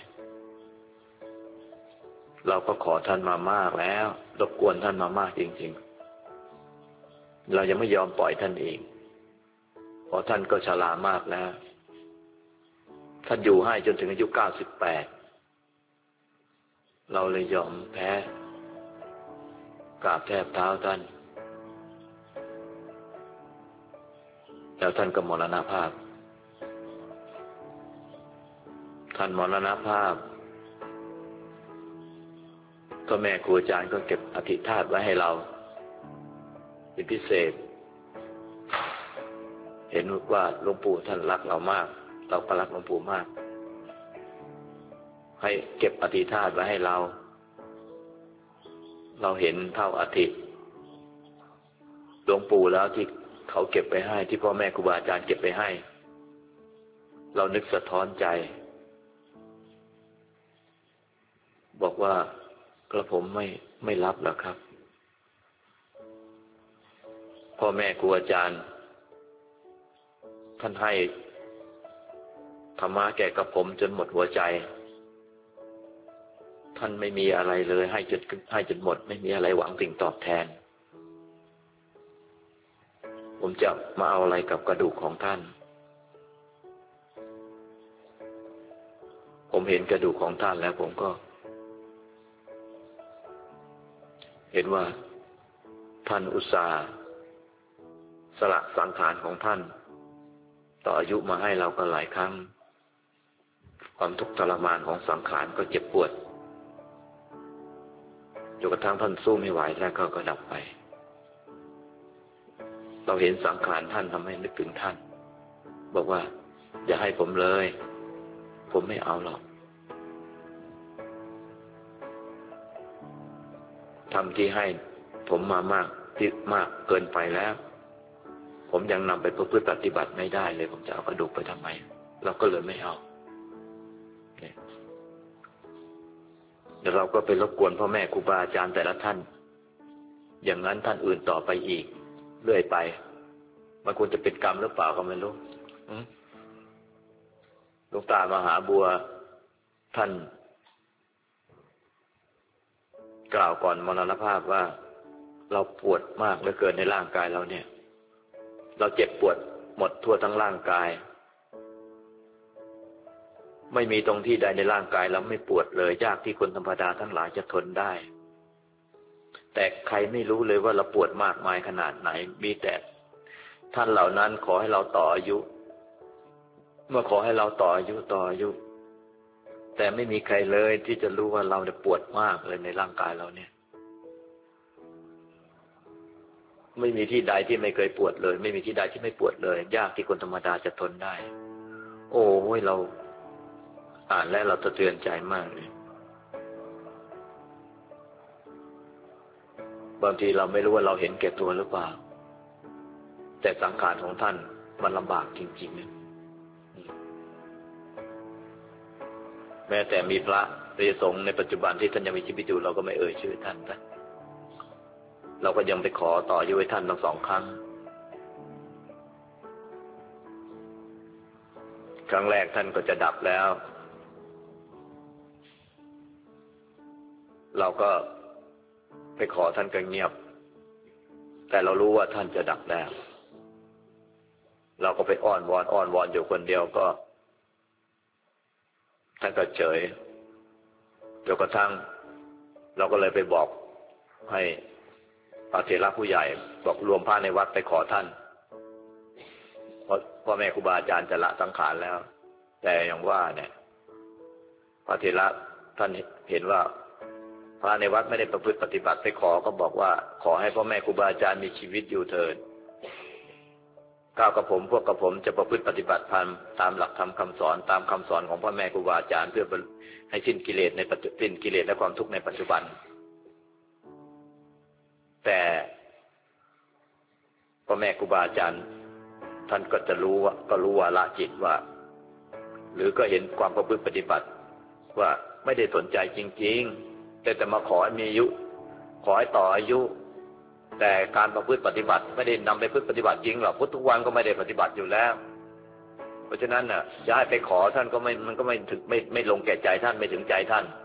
เราก็ขอท่านมามากแล้วรบกวนท่านมามากจริงๆเรายังไม่ยอมปล่อยท่านเองเพราะท่านก็ชรามากแล้วท่านอยู่ให้จนถึงอายุ98เราเลยยอมแพ้กราบแทบเท้าท่านแล้วท่านก็มรณภาพท่านมรณภาพก็แม่ครูอาจารย์ก็เก็บอธิธาตุไว้ให้เราเป็นพิเศษเห็นว่าหลวงปู่ท่านรักเรามากเราก็รักหลวงปู่มากให้เก็บอธิธาตุไว้ให้เราเห็นเท่าอธิหลวงปู่แล้วที่เขาเก็บไปให้ที่พ่อแม่ครูบาอาจารย์เก็บไปให้เรานึกสะท้อนใจบอกว่ากระผมไม่รับหรอกครับพ่อแม่ครูอาจารย์ท่านให้ธรรมะแก่กระผมจนหมดหัวใจท่านไม่มีอะไรเลยให้จนหมดไม่มีอะไรหวังสิ่งตอบแทนผมจะมาเอาอะไรกับกระดูกของท่านผมเห็นกระดูกของท่านแล้วผมก็เห็นว่าท่านอุตส่าห์สละสังขารของท่านต่ออายุมาให้เราก็หลายครั้งความทุกข์ทรมานของสังขารก็เจ็บปวดจนกระทั่งท่านสู้ไม่ไหวแล้วก็ดับไปเราเห็นสังขารท่านทำให้นึกถึงท่านบอกว่าอย่าให้ผมเลยผมไม่เอาหรอกทำที่ให้ผมมามากที่มากเกินไปแล้วผมยังนำไปประพฤติปฏิบัติไม่ได้เลยผมจะเอากระดูกไปทำไมเราก็เลยไม่เอาแล้วเราก็ไปรบกวนพ่อแม่ครูบาอาจารย์แต่ละท่านอย่างนั้นท่านอื่นต่อไปอีกเรื่อยไปมันควรจะเป็นกรรมหรือเปล่าก็ไม่รู้หลวงตามหาบัวท่านกล่าวก่อนมรณภาพว่าเราปวดมากเหลือเกินในร่างกายเราเนี่ยเราเจ็บปวดหมดทั่วทั้งร่างกายไม่มีตรงที่ใดในร่างกายเราไม่ปวดเลยยากที่คนธรรมดาทั้งหลายจะทนได้แต่ใครไม่รู้เลยว่าเราปวดมากมายขนาดไหนมีแต่ท่านเหล่านั้นขอให้เราต่ออายุเมื่อขอให้เราต่ออายุแต่ไม่มีใครเลยที่จะรู้ว่าเราเนี่ยปวดมากเลยในร่างกายเราเนี่ยไม่มีที่ใดที่ไม่เคยปวดเลยไม่มีที่ใดที่ไม่ปวดเลยยากที่คนธรรมดาจะทนได้โอ้ยเราอ่านแล้วเราสะเทือนใจมากเลยบางทีเราไม่รู้ว่าเราเห็นแก่ตัวหรือเปล่าแต่สังขารของท่านมันลำบากจริงๆเนี่ยแม้แต่มีพระภิกษุสงฆ์ในปัจจุบันที่ท่านยังมีชีวิตอยู่เราก็ไม่เอ่ยชื่อท่านนะเราก็ยังไปขอต่ออายุให้ท่านทั้ง2 ครั้งครั้งแรกท่านก็จะดับแล้วเราก็ไปขอท่านก็เงียบแต่เรารู้ว่าท่านจะดับแล้วเราก็ไปอ้อนวอนอยู่คนเดียวก็ท่านก็เฉยจนกระทั่งเราก็เลยไปบอกให้พระเถระผู้ใหญ่บอกรวมพระในวัดไปขอท่านเพราะพ่อแม่ครูบาอาจารย์จะละสังขารแล้วแต่อย่างว่าเนี่ยพระเถระท่านเห็นว่าพระในวัดไม่ได้ประพฤติปฏิบัติไปขอก็บอกว่าขอให้พ่อแม่ครูบาอาจารย์มีชีวิตอยู่เถิดก้าวกับผมพวกกับผมจะประพฤติปฏิบัติตามหลักธรรมคำสอนตามคำสอนของพ่อแม่ครูบาอาจารย์เพื่อให้สิ้นกิเลสสิ้นกิเลสและความทุกข์ในปัจจุบันแต่พ่อแม่ครูบาอาจารย์ท่านก็จะรู้ว่าละจิตว่าหรือก็เห็นความประพฤติปฏิบัติว่าไม่ได้สนใจจริงๆแต่มาขอให้มีอายุขอให้ต่ออายุแต่การประพฤติปฏิบัติไม่ได้นำไปพฤติปฏิบัติจริงหรอกพุทธทุกวันก็ไม่ได้ปฏิบัติอยู่แล้วเพราะฉะนั้นน่ะจะให้ไปขอท่านก็มันก็ไม่ถึงไม่ลงแก่ใจท่านไม่ถึงใจท่าน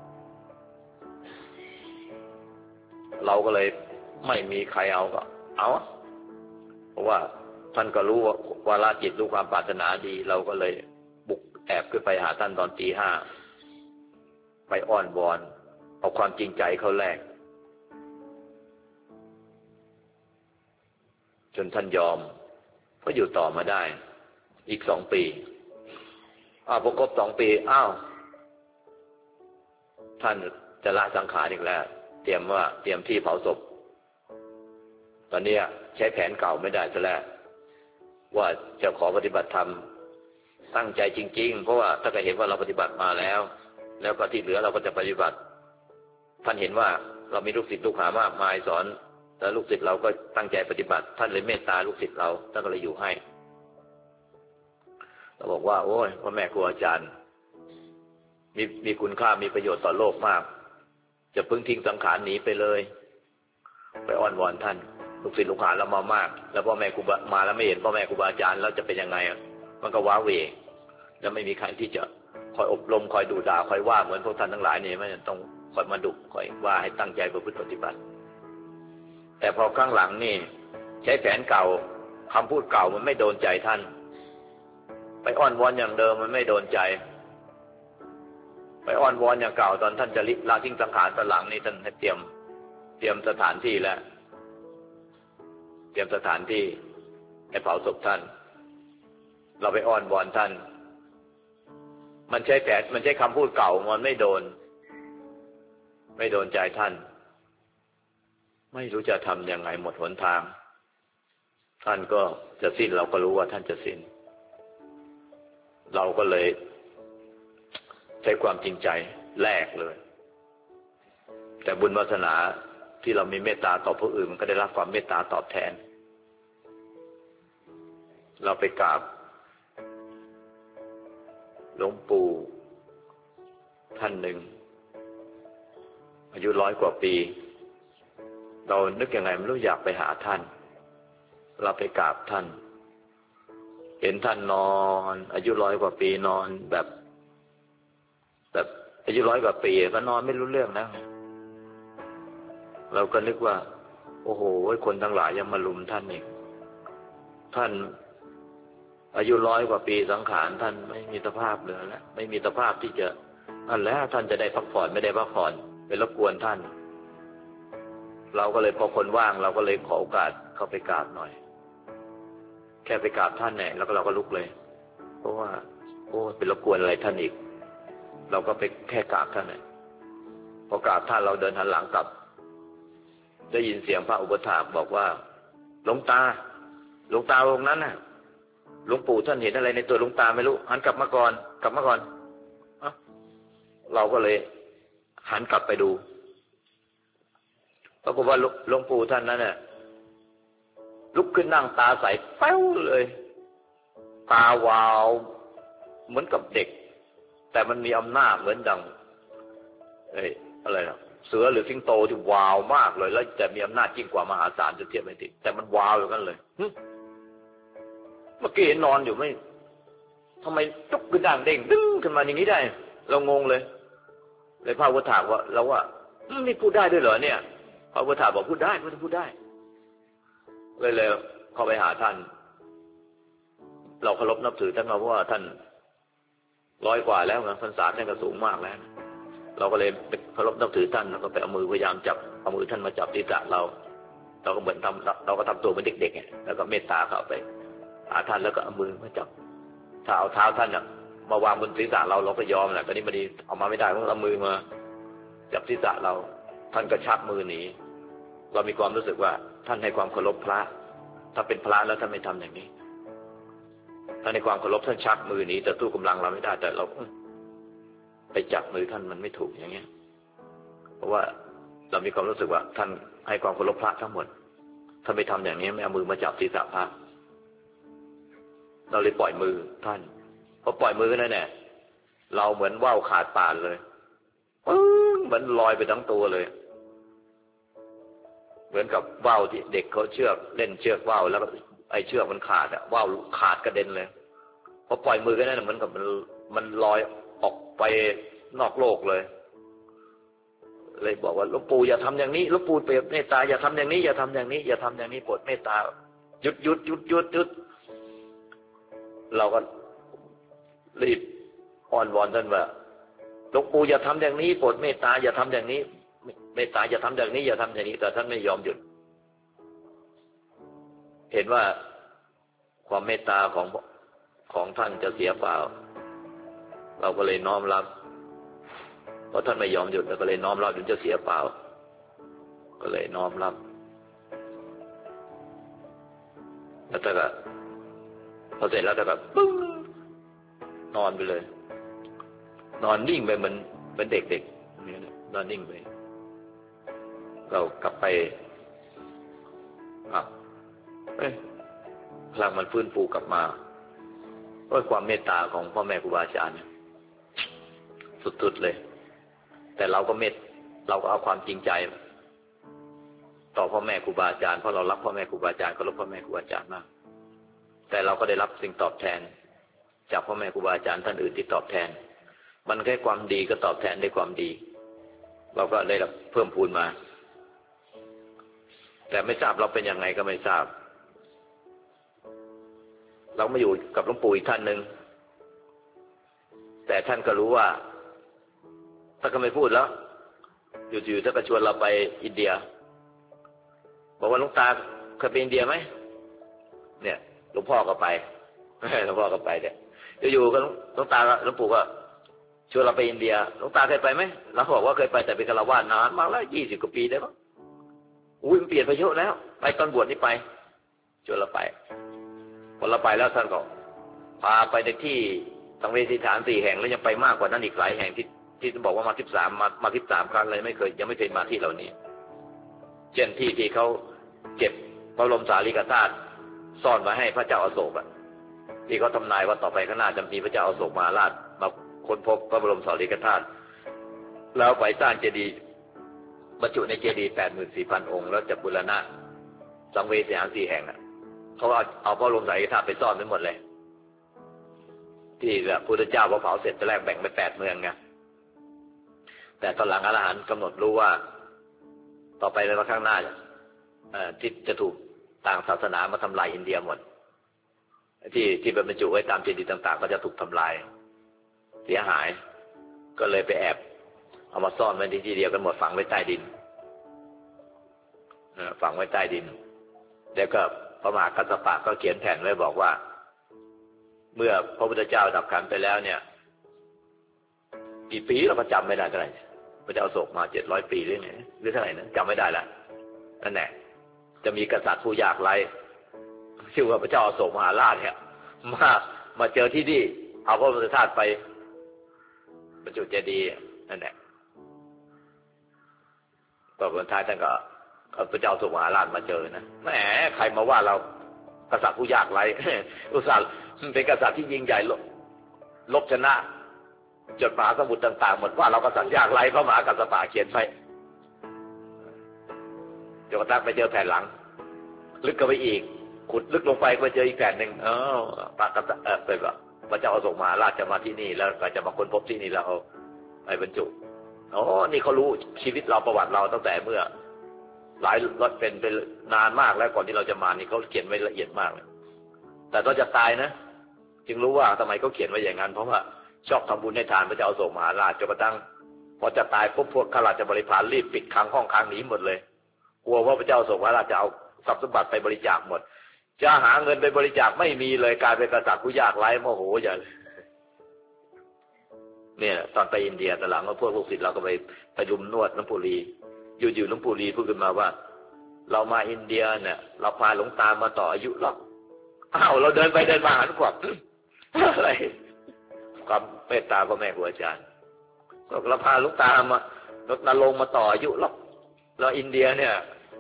เราก็เลยไม่มีใครเอาก็เอาเพราะว่าท่านก็รู้ว่าละจิตรู้ความปรารถนาดีเราก็เลยบุกแอบขึ้นไปหาท่านตอนตี 5ไปอ้อนวอนเอาความจริงใจเขาแลกจนท่านยอมก็อยู่ต่อมาได้อีก2 ปีพอครบ2 ปีท่านจะละสังขารอีกแล้วเตรียมที่เผาศพตอนนี้ใช้แผนเก่าไม่ได้ซะแล้วว่าจะขอปฏิบัติธรรมตั้งใจจริงๆเพราะว่าถ้าเกิดเห็นว่าเราปฏิบัติมาแล้วก็ที่เหลือเราก็จะปฏิบัติท่านเห็นว่าเรามีลูกศิษย์ลูกหามากมายสอนแล้วลูกศิษย์เราก็ตั้งใจปฏิบัติท่านเลยเมตตาลูกศิษย์เราท่านก็เลยอยู่ให้เราบอกว่าโอ้ยพ่อแม่ครูอาจารย์มีคุณค่ามีประโยชน์ต่อโลกมากจะพึ่งทิ้งสังขารหนีไปเลยไปอ้อนวอนท่านลูกศิษย์ลูกหาเรามามากแล้วพ่อแม่ครูมาแล้วไม่เห็นพ่อแม่ครูบาอาจารย์แล้วจะเป็นยังไงมันก็ว้าเหวแล้วไม่มีใครที่จะคอยอบรมคอยดุด่าคอยว่าเหมือนพวกท่านทั้งหลายนี่ไม่ต้องคอยมาดุคอยว่าให้ตั้งใจประพฤติปฏิบัติแต่พอข้างหลังนี่ใช้แผนเก่าคำพูดเก่ามันไม่โดนใจท่านไปอ้อนวอนอย่างเดิมมันไม่โดนใจไปอ้อนวอนอย่างเก่าตอนท่านจะละทิ้งสังขารตอนหลังนี่ท่านให้เตรียมสถานที่แล้วเตรียมสถานที่ให้เผาศพท่านเราไปอ้อนวอนท่านมันใช้แผนมันใช้คำพูดเก่ามันไม่โดนใจท่านไม่รู้จะทำยังไงหมดหนทางท่านก็จะสิ้นเราก็รู้ว่าท่านจะสิ้นเราก็เลยใช้ความจริงใจแลกเลยแต่บุญวาสนาที่เรามีเมตตาต่อผู้อื่นมันก็ได้รับความเมตตาตอบแทนเราไปกราบหลวงปู่ท่านหนึ่งอายุ100 กว่าปีเรานึกยังไงไม่รู้อยากไปหาท่านเราไปกราบท่านเห็นท่านนอนอายุ100 กว่าปีนอนแบบอายุ100 กว่าปีก็นอนไม่รู้เรื่องนะเราก็นึกว่าโอ้โหคนทั้งหลายยังมาลุมท่านอีกท่านอายุ100 กว่าปีสังขารท่านไม่มีสภาพเหลือแล้วไม่มีสภาพที่จะนั่นแล้วท่านจะได้พักผ่อนไม่ได้พักผ่อนไปรบกวนท่านเราก็เลยพอคนว่างเราก็เลยขอโอกาสเข้าไปกราบหน่อยแค่ไปกราบท่านเนี่ยแล้วก็เราก็ลุกเลยเพราะว่าโอ้เป็นรบกวนอะไรท่านอีกเราก็ไปแค่กราบท่านเนี่ยพอกราบท่านเราเดินหันหลังกลับได้ยินเสียงพระอุปถากบอกว่าหลวงตาองค์นั้นน่ะหลวงปู่ท่านเห็นอะไรในตัวหลวงตาไม่รู้หันกลับมาก่อนเราก็เลยหันกลับไปดูปรากฏว่าหลวงปู่ท่านนั้นเนี่ยลุกขึ้นนั่งตาใสแป้วเลยตาวาวเหมือนกับเด็กแต่มันมีอำนาจเหมือนดังอะไรนะเสือหรือสิงโตที่วาวมากเลยแล้วแต่มีอำนาจยิ่งกว่ามหาศาลจะเทียบไม่ติดแต่มันวาวอย่างนั้นเลยเมื่อกี้เห็นนอนอยู่ไม่ทำไมลุกขึ้นนั่งเด้งดึงขึ้นมาอย่างนี้ได้เรางงเลยพระอุปถากว่าเราว่านี่พูดได้ด้วยเหรอเนี่ยพระอุปถากบอกพูดได้พูดได้เลยเข้าไปหาท่านเราเคารพนับถือท่านเพราะว่าท่าน100 กว่าแล้วนะพรรษาท่านก็สูงมากแล้วเราก็เลยเคารพนับถือท่านแล้วก็ไปเอามือพยายามจับเอามือท่านมาจับศีรษะเราก็เหมือนเราก็ทำตัวเป็นเด็กๆไงแล้วก็เมตตาเข้าไปหาท่านแล้วก็เอามือมาจับถ้าเอาเท้าท่านน่ะมาวางบนศีรษะเราก็ยอมแหละตอนนี้มันเอามาไม่ได้ต้องเอามือมาจับศีรษะเราท่านก็ชักมือหนีเรามีความรู้สึกว่าท่านให้ความเคารพพระถ้าเป็นพระแล้วท่านไม่ทำอย่างนี้ท่านในความเคารพท่านชักมือหนีแต่ตู้กำลังเราไม่ได้แต่เราไปจับมือท่านมันไม่ถูกอย่างเงี้ยเพราะว่าเรามีความรู้สึกว่าท่านให้ความเคารพพระทั้งหมดท่านไม่ทำอย่างนี้ไม่เอามือมาจับศีรษะพระเราเลยปล่อยมือท่านพอปล่อยมือนั่นแหละเราเหมือนว่าวขาดป่านเลยเหมือนลอยไปทั้งตัวเลยเหมือนกับว่าวที่เด็กเขาเชือกเล่นเชือกว่าวแล้วไอ้เชือกมันขาดว่าวขาดกระเด็นเลยพอปล่อยมือกันนั่นเหมือนกับมันลอยออกไปนอกโลกเลยบอกว่าหลวงปู่อย่าทำอย่างนี้หลวงปู่เปรียบเมตตาอย่าทำอย่างนี้อย่าทำอย่างนี้อย่าทำอย่างนี้โปรดเมตตาหยุดเราก็รีบอ้อนวอนท่านว่าหลวงปู่อย่าทำอย่างนี้โปรดเมตตาอย่าทำอย่างนี้เมตตาอย่าทำอย่างนี้อย่าทำอย่างนี้แต่ท่านไม่ยอมหยุดเห็นว่าความเมตตาของท่านจะเสียเปล่าเราก็เลยน้อมรับเพราะท่านไม่ยอมหยุดเราก็เลยน้อมรับจนจะเสียเปล่าก็เลยน้อมรับแล้วแต่ก็พอเสร็จแล้วแต่ก็ปึ้งนอนไปเลยนอนนิ่งไปเหมือนเป็นเด็กๆนี่นอนนิ่งไปเรากลับไปพลังมันฟื้นฟูกลับมาด้วยความเมตตาของพ่อแม่ครูบาอาจารย์สุดๆเลยแต่เราก็เอาความจริงใจต่อพ่อแม่ครูบาอาจารย์เพราะเรารักพ่อแม่ครูบาอาจารย์เคารพพ่อแม่ครูบาอาจารย์มากแต่เราก็ได้รับสิ่งตอบแทนจากพ่อแม่ครูบาอาจารย์ท่านอื่นที่ตอบแทนมันแค่ความดีก็ตอบแทนด้วยความดีเราก็ได้รับเพิ่มพูนมาแต่ไม่ทราบเราเป็นยังไงก็ไม่ทราบเรามาอยู่กับหลวงปู่อีกท่านหนึ่งแต่ท่านก็รู้ว่าท่านก็ไม่พูดแล้วอยู่ๆท่านก็ชวนเราไปอินเดียบอกว่าหลวงตาเคยไปอินเดียไหมเนี่ยหลวงพ่อก็ไปเนี่ยอยู่ๆก็หลวงตาหลวงปู่ก็ชวนเราไปอินเดียหลวงตาเคยไปไหมเราบอกว่าเคยไปแต่เป็นฆราวาสนานมากแล้ว20 กว่าปีได้มั้งมันเปลี่ยนไปเยอะแล้วไปตอนบวชนี่ไปชวนเราไปพอเราไปแล้วท่านก็พาไปในที่สังเวชสถาน4 แห่งแล้วยังไปมากกว่านั้นอีกหลายแห่งที่บอกว่ามา13ครั้งเลยยังไม่เคยมาที่เหล่านี้เช่นที่เขาเก็บพระบรมสารีริกธาตุซ่อนไว้ให้พระเจ้าอโศกที่เขาทำนายว่าต่อไปข้างหน้าจะมีพระเจ้าอโศกมหาราชมาค้นพบพระบรมสารีริกธาตุแล้วไปสร้างเจดีย์บรรจุในเจดีย์ 84,000 องค์แล้วจะบูรณะสังเวชวิหาร4 แห่งเขาเอาพระบรมสารีริกธาตุไปซ่อนไว้หมดเลยที่พระพุทธเจ้าพอเผาเสร็จตอนแรกแบ่งไป8 เมืองไงแต่ตอนหลังอรหันต์กำหนดรู้ว่าต่อไปในวันข้างหน้าที่จะถูกต่างศาสนามาทำลายอินเดียหมดที่บรรจุไว้ตามเจดีย์ต่างๆก็จะถูกทำลายเสียหายก็เลยไปแอบเอามาซ่อนไว้ที่เดียวกันหมดฝังไว้ใต้ดินฝังไว้ใต้ดินแล้วก็พระมหากัสสปะก็เขียนแผนไว้บอกว่าเมื่อพระพุทธเจ้าดับขันไปแล้วเนี่ยกี่ปีเราก็จำไม่ได้เท่าไหร่พระเจ้าโศกมา700 ปีหรือไงหรือเท่าไหร่นะจำไม่ได้ละนั่นแหละจะมีกษัตริย์ผู้ยากไร้ชื่อว่าพระเจ้าอโศกมหาราชเนี่ยมาเจอที่นี่เอาพระบรมธาตุไปบรรจุเจดีย์นั่นแหละตอนสุดท้ายท่านก็พระเจ้าอโศกมหาราชมาเจอนะแหมใครมาว่าเรากษัตริย์ผู้ยากไร้อุตส่าห์เป็นกษัตริย์ที่ยิ่งใหญ่ลบชนะจดมหาสมุทรต่างๆหมดว่าเรากษัตริย์ยากไร้พระมหากัสสปะเขียนไว้จนกระทั่งไปเจอแผ่นหลังลึกเข้าไปอีกขุดลึกลงไปก็เจออีกแผ่นหนึ่งพระพระเจ้าอโศกมหาราชจะมาที่นี่แล้วก็จะมาค้นพบที่นี่แล้วเอาไปบรรจุนี่เขารู้ชีวิตเราประวัติเราตั้งแต่เมื่อหลายรถเป็นนานมากแล้วก่อนที่เราจะมานี่เขาเขียนไว้ละเอียดมากเลยแต่ตอนจะตายนะจึงรู้ว่าทำไมเขาเขียนไว้อย่างนั้นเพราะว่าชอบทำบุญให้ทานพระเจ้าอโศกมหาราชจนกระทั่งพอจะตายปุ๊บพวกข้าราชบริพารรีบปิดขังห้องขังหนีหมดเลยกลัวว่าพระเจ้าอโศกมหาราชจะเอาทรัพย์สมบัติไปบริจาคหมดจะหาเงินไปบริจาคไม่มีเลยกลายเป็นกษัตริย์ผู้ยากไร้โมโหใหญ่เนี่ยตอนไปอินเดียแต่หลังพวกลูกศิษย์เราก็ไปประชุมนวดหลวงปู่ลีอยู่หลวงปู่ลีพูดขึ้นมาว่าเรามาอินเดียเนี่ยเราพาหลวงตามาต่ออายุหรอกเราเดินไปเดินมาหันขวับอะไรความเมตตาพ่อแม่ครูอาจารย์เราพาหลวงตามานาลงมาต่ออายุหรอกเราอินเดียเนี่ย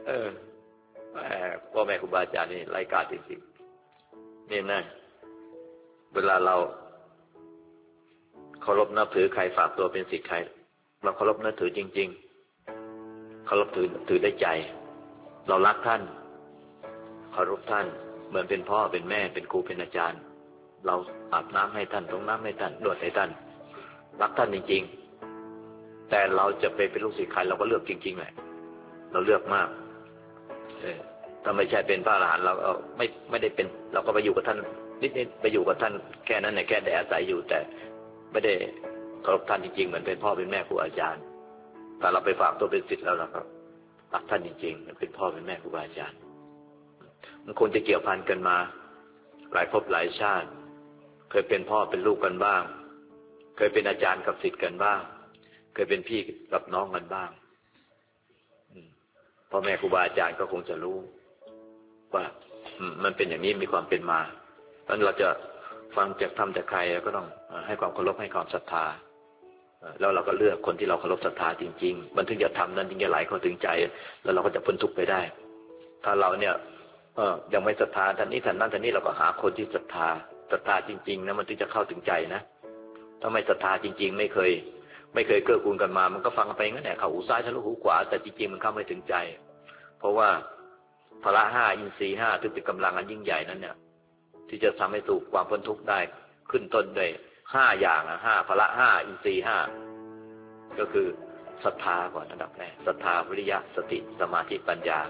พ่อแม่ครูบาอาจารย์นี่ไร้กาจจริงๆนี่นะเวลาเราเคารพนับถือใครฝากตัวเป็นศิษย์ใครเราเคารพนับถือจริงๆเคารพถือได้ใจเรารักท่านเคารพท่านเหมือนเป็นพ่อเป็นแม่เป็นครูเป็นอาจารย์เราอาบน้ำให้ท่านต้มน้ำให้ท่านนวดให้ท่านรักท่านจริงๆแต่เราจะไปเป็นลูกศิษย์ใครเราก็เลือกจริงๆแหละเราเลือกมากถ้าไม่ใช่เป็นพระอรหันต์เราไม่ได้เป็นเราก็ไปอยู่กับท่านนิดๆไปอยู่กับท่านแค่นั้นแหละแค่ได้อาศัยอยู่แต่ไม่ได้เคารพท่านจริงๆเหมือนเป็นพ่อเป็นแม่ครูอาจารย์แต่เราไปฝากตัวเป็นศิษย์แล้วนะครับรักท่านจริงๆเป็นพ่อเป็นแม่ครูอาจารย์มันคงจะเกี่ยวพันกันมาหลายภพหลายชาติเคยเป็นพ่อเป็นลูกกันบ้างเคยเป็นอาจารย์กับศิษย์กันบ้างเคยเป็นพี่กับน้องกันบ้างพ่อแม่ครูบาอาจารย์ก็คงจะรู้ว่ามันเป็นอย่างนี้มีความเป็นมาเพราะฉะนั้นเราจะฟังจากธรรมจากใครก็ต้องให้ความเคารพให้ความศรัทธาแล้วเราก็เลือกคนที่เราเคารพศรัทธาจริงๆมันถึงจะทำนั้นถึงจะไหลเข้าถึงใจแล้วเราก็จะพ้นทุกข์ไปได้ถ้าเราเนี่ยยังไม่ศรัทธาท่านนี้ท่านนั้นท่านนี้เราก็หาคนที่ศรัทธาจริงๆนะมันถึงจะเข้าถึงใจนะถ้าไม่ศรัทธาจริงๆไม่เคยเกื้อกูลกันมามันก็ฟังไปงั้นแหละเข้าหูซ้ายทะลุหูขวาแต่จริงๆมันเข้าไม่ถึงใจเพราะว่าพละ5อินทรีย์5ที่เป็นกำลังอันยิ่งใหญ่นั้นเนี่ยที่จะทำให้สู่ความพ้นทุกข์ได้ขึ้นต้นด้วย5อย่าง5พละ5อินทรีย์5ก็คือศรัทธาก่อนอันดับแรกศรัทธาวิริยะสติสมาธิปัญญา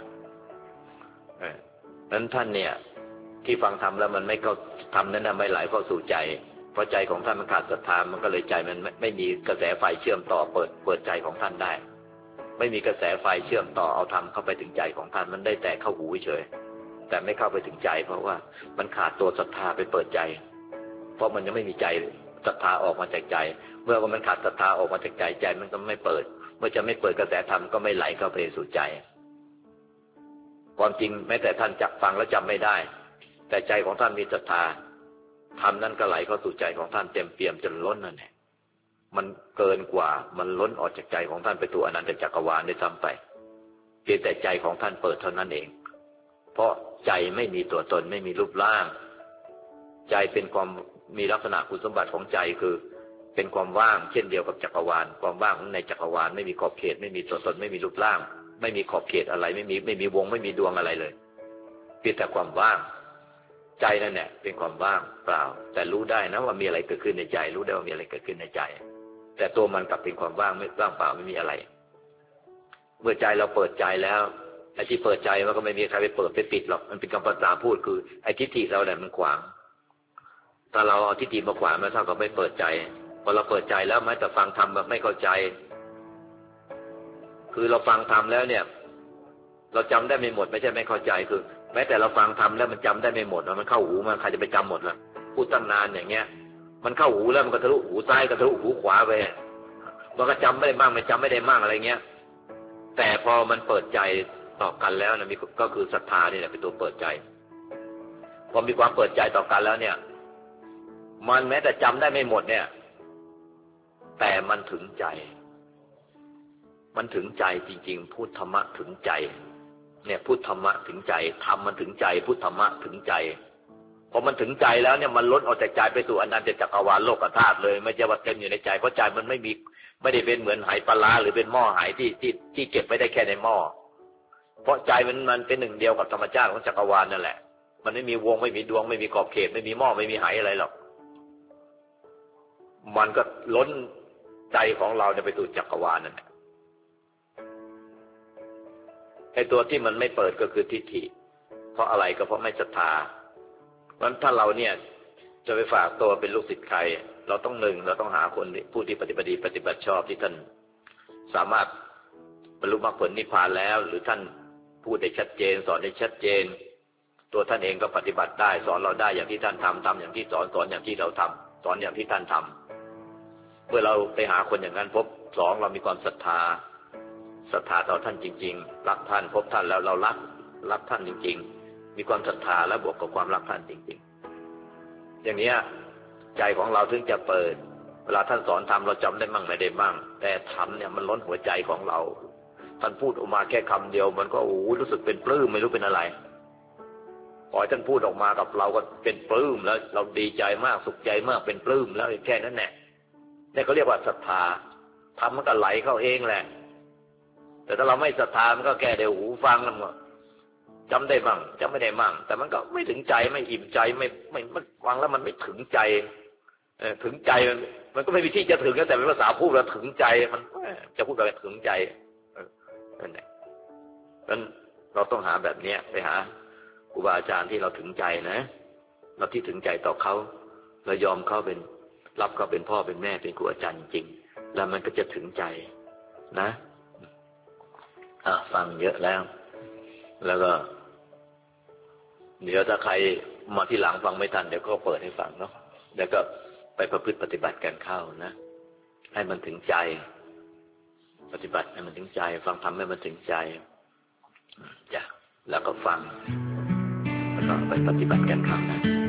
นั้นท่านเนี่ยที่ฟังธรรมแล้วมันไม่เข้าธรรมนั้นไม่ไหลเข้าสู่ใจเพราะใจของท่านมันขาดศรัทธามันก็เลยใจมันไม่มีกระแสไฟเชื่อมต่อเปิดใจของท่านได้ไม่มีกระแสไฟเชื่อมต่อเอาธรรมเข้าไปถึงใจของท่านมันได้แต่เข้าหูเฉยแต่ไม่เข้าไปถึงใจเพราะว่ามันขาดตัวศรัทธาไปเปิดใจเพราะมันยังไม่มีใจศรัทธาออกมาจากใจเมื่อมันขาดศรัทธาออกมาจากใจมันก็ไม่เปิดเมื่อจะไม่เปิดกระแสธรรมก็ไม่ไหลเข้าไปสู่ใจความจริงแม้แต่ท่านจับฟังแล้วจำไม่ได้แต่ใจของท่านมีศรัทธาธรรมนั้นก็ไหลเข้าสู่ใจของท่านเต็มเปี่ยมจนล้นนั่นแหละมันเกินกว่ามันล้นออกจากใจของท่านไปตัวอนันตจักรวาลได้ซ้ำไปเพียงแต่ใจของท่านเปิดเท่านั้นเองเพราะใจไม่มีตัวตนไม่มีรูปร่างใจเป็นความมีลักษณะคุณสมบัติของใจคือเป็นความว่างเช่นเดียวกับจักรวาลความว่างในจักรวาลไม่มีขอบเขตไม่มีตัวตนไม่มีรูปร่างไม่มีขอบเขตอะไรไม่มีวงไม่มีดวงอะไรเลยเพียงแต่ความว่างใจนั่นแหละเป็นความว่างเปล่าแต่รู้ได้นะว่ามีอะไรเกิดขึ้นในใจรู้ได้ว่ามีอะไรเกิดขึ้นในใจแต่ตัวมันกลับเป็นความว่างไม่ว่างเปล่าไม่มีอะไรเมื่อใจเราเปิดใจแล้วไอ้ที่เปิดใจมันก็ไม่มีใครไปเปิดไปปิดหรอกมันเป็นคำภาษาพูดคือไอ้ทิฏฐิเราเนี่ยมันขวางถ้าเราเอาทิฏฐิมาขวางมันเท่ากับไม่เปิดใจพอเราเปิดใจแล้วแม้แต่ฟังธรรมแบบไม่เข้าใจคือเราฟังธรรมแล้วเนี่ยเราจำได้ไม่หมดไม่ใช่ไม่เข้าใจคือแม้แต่เราฟังธรรมแล้วมันจำได้ไม่หมดมันเข้าหูมันใครจะไปจำหมดล่ะพูดตั้งนานอย่างเงี้ยมันเข้าหูแล้วมันก็ทะลุหูซ้ายก็ทะลุหูขวาไปมันก็จำไม่ได้บ้างไม่จำไม่ได้บ้างอะไรเงี้ยแต่พอมันเปิดใจต่อกันแล้วนะมีก็คือศรัทธานี่แหละเป็นตัวเปิดใจพอมีความเปิดใจต่อกันแล้วเนี่ยมันแม้แต่จำได้ไม่หมดเนี่ยแต่มันถึงใจมันถึงใจจริงๆพูดธรรมะถึงใจเนี่ยพูดธรรมะถึงใจธรรมมันถึงใจพูดธรรมะถึงใจพอมันถึงใจแล้วเนี่ยมันล้นออกจากใจไปสู่อนันตจักรวาลโลกธาตุเลยไม่ใช่ว่าเต็มอยู่ในใจเพราะใจมันไม่ได้เป็นเหมือนไหปลาร้าหรือเป็นหม้อไหที่เก็บไว้ได้แค่ในหม้อเพราะใจมันเป็นหนึ่งเดียวกับธรรมชาติของจักรวาลนั่นแหละมันไม่มีวงไม่มีดวงไม่มีขอบเขตไม่มีหม้อไม่มีไหอะไรหรอกมันก็ล้นใจของเราเนี่ยไปสู่จักรวาลนั่นแหละไอ้ตัวที่มันไม่เปิดก็คือทิฏฐิเพราะอะไรก็เพราะไม่ศรัทธาเพราะฉะนั้นถ้าเราเนี่ยจะไปฝากตัวเป็นลูกศิษย์ใครเราต้องหนึ่งเราต้องหาคนผู้ที่ปฏิบัติชอบที่ท่านสามารถบรรลุมรรคผลนิพพานแล้วหรือท่านพูดได้ชัดเจนสอนได้ชัดเจนตัวท่านเองก็ปฏิบัติได้สอนเราได้อย่างที่ท่านทำอย่างที่สอนอย่างที่เราทำสอนอย่างที่ท่านทำเมื่อเราไปหาคนอย่างนั้นพบสองเรามีความศรัทธาต่อท่านจริงๆรักท่านพบท่านแล้วเรารักท่านจริงๆมีความศรัทธาและบวกกับความรักท่านจริงๆอย่างนี้ใจของเราถึงจะเปิดเวลาท่านสอนธรรมเราจำได้มั่งไม่ได้มั่งแต่ธรรมเนี่ยมันล้นหัวใจของเราท่านพูดออกมาแค่คำเดียวมันก็รู้สึกเป็นปลื้มไม่รู้เป็นอะไรพอท่านพูดออกมากับเราก็เป็นปลื้มแล้วเราดีใจมากสุขใจมากเป็นปลื้มแล้วแค่นั้นแหละนี่เขาเรียกว่าศรัทธาธรรมมันก็ไหลเข้าเองแหละแต่ถ้าเราไม่ศรัทธามันก็แค่เดี๋ยวหูฟังแล้วมันจำได้มั่งจำไม่ได้มั่งแต่มันก็ไม่ถึงใจไม่อิ่มใจไม่ฟังแล้วมันไม่ถึงใจถึงใจมันก็ไม่มีที่จะถึงแต่เป็นภาษาพูดแล้วถึงใจมันจะพูดอะไรถึงใจนั่นแหละนั้นเราต้องหาแบบนี้ไปหาครูบาอาจารย์ที่เราถึงใจนะเราที่ถึงใจต่อเขาเรายอมเขาเป็นรับเขาเป็นพ่อเป็นแม่เป็นครูอาจารย์จริงๆแล้วมันก็จะถึงใจนะฟังเยอะแล้วก็เดี๋ยวถ้าใครมาที่หลังฟังไม่ทันเดี๋ยวก็เปิดให้ฟังเนาะแล้วก็ไปประพฤติปฏิบัติกันเข้านะให้มันถึงใจปฏิบัติให้มันถึงใจฟังธรรมให้มันถึงใจจ้ะแล้วก็ฟังแล้วก็ไปปฏิบัติกันเข้านะ